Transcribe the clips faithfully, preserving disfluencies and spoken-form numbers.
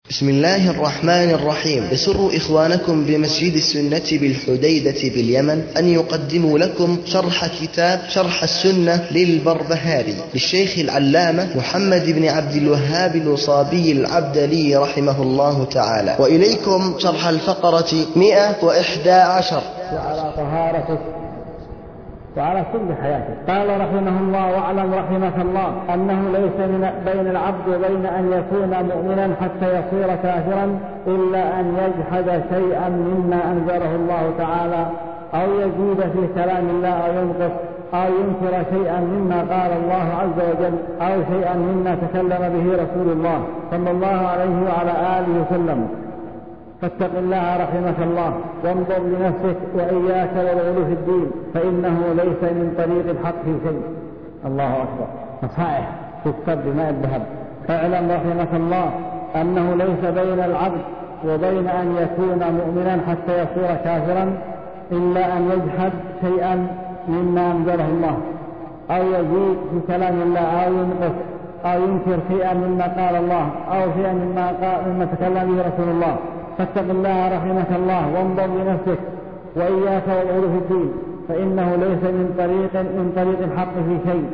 بسم الله الرحمن الرحيم. يسر إخوانكم بمسجد السنة بالحديدة باليمن أن يقدموا لكم شرح كتاب شرح السنة للبربهاري للشيخ العلامة محمد بن عبد الوهاب الوصابي العبدلي رحمه الله تعالى. وإليكم شرح الفقرة مئة وإحدى عشر. وعلى طهارته وعلى كل حياته. قال رحمه الله: واعلم رحمك الله أنه ليس من بين العبد وبين أن يكون مؤمنا حتى يصير كافرا إلا أن يجحد شيئا مما أنزله الله تعالى، أو يزيد في كلام الله أو ينقص، أو ينكر شيئا مما قال الله عز وجل، أو شيئا مما تكلم به رسول الله صلى الله عليه وعلى آله وسلم. فاتق الله رحمك الله وانظر لنفسك وإياك والغلو في الدين، فإنه ليس من طريق الحق في شيء. الله أكبر. نصائح تكتب بماء الذهب. اعلم رحمك الله أنه ليس بين العبد وبين أن يكون مؤمنا حتى يصير كافرا إلا أن يجحد شيئا مما أنزله الله، أو يزيد في كلام الله، أو ينقص، أو ينكر شيئا مما قال الله، أو شيئا مما, قال مما تكلم به رسول الله. فاتق الله رحمك الله وانظر لنفسك وإياك والغلو في الدين، فإنه ليس من طريق من طريق الحق في شيء،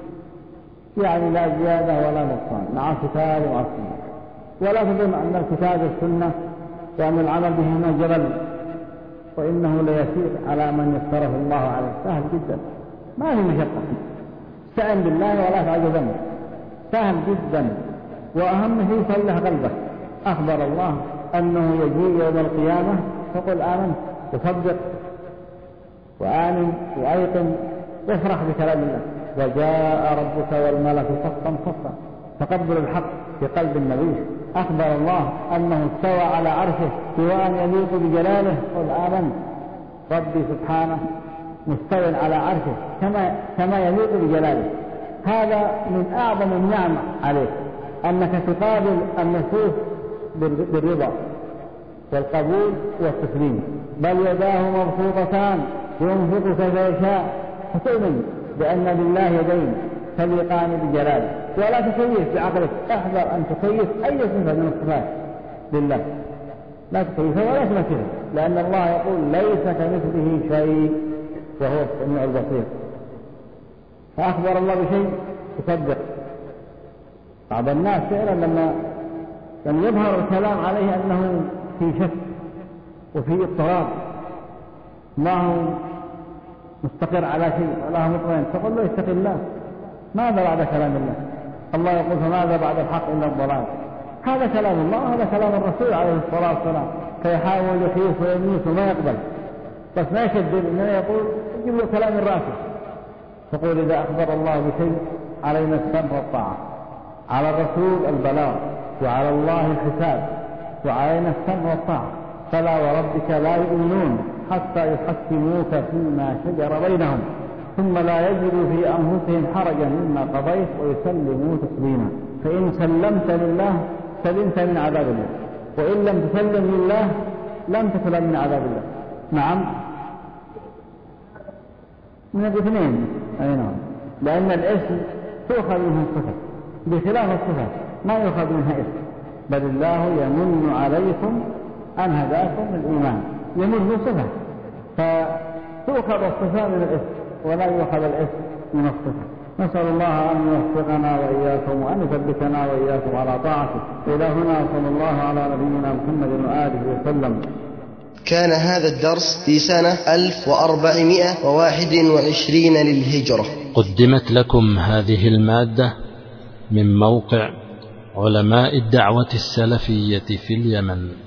يعني لا زيادة ولا نقصان مع الكتاب والسنة. ولا تظن أن الكتاب والسنة وأن العمل بهما جبل، وإنه ليسير على من يسره الله عليه. سهل جدا، ما في مشقة. استعن بالله ولا تعجزن، سهل جدا. وأهم شيء صلح قلبك. أخبر الله أنه يجيء يوم القيامة، فقل آمنت وصدق وآمن وأيقن وافرح بكلام الله. وجاء ربك والملك صفا صفا، تقبل الحق في قلب النبي. أخبر الله أنه استوى على عرشه سواء يليق بجلاله. قل آمنت ربي سبحانه مستوى على عرشه كما كما يليق بجلاله. هذا من أعظم النعم عليك، أنك تقابل النصوص بالرضا والقبول والتسليم. بل يداه مبسوطتان ينفق كيف يشاء، فتؤمن بأن لله يدين تليقان بجلاله. ولا تكيف بعقلك، احذر أن تكيف أي صفة من الصفات لله، لا تكيفها ولا تمثلها، لأن الله يقول ليس كمثله شيء وهو السميع البصير. فأخبر الله بشيء تصدق. بعض الناس فعلا لما لم يظهر الكلام عليه أنه في شك وفي اضطراب، ما هو مستقر على شيء ولا هو مطمئن، فقل له اتق الله. ماذا بعد كلام الله؟ الله يقول: فماذا بعد الحق إلا الضلال. هذا كلام الله وهذا كلام الرسول عليه الصلاة والسلام، فيحاول يخيف ويميت وما يقبل، بس ما يكذب، إنما يقول يجيب له كلام من رأسه. فقول: إذا أخبر الله بشيء علينا السمع والطاعة، على الرسول البلاغ، وعلى الله الحساب، وعلينا السمع والطاعة. فلا وربك لا يؤمنون حتى يحكموك فيما شجر بينهم ثم لا يجدوا في أنفسهم حرجا مما قضيت ويسلموا تسليما. فإن سلمت لله سلمت من عذاب الله، وإن لم تسلم لله لم تسلم من عذاب الله. نعم، من الاثنين. أي نعم، لأن الاسم تؤخذ منه الصفة بخلاف الصفة ما يؤخذ منها اسم. بل الله يمن عليكم أن هداكم الإيمان، يمن صفة، فتؤخذ الصفة من الاسم ولا يؤخذ الاسم من الصفة. نسأل الله أن يوفقنا وإياكم وأن يثبتنا وإياكم على طاعته. إلى هنا صلى الله على نبينا محمد وآله وسلم. كان هذا الدرس في سنة ألف وأربعمائة وواحد وعشرين للهجرة. قدمت لكم هذه المادة من موقع علماء الدعوة السلفية في اليمن.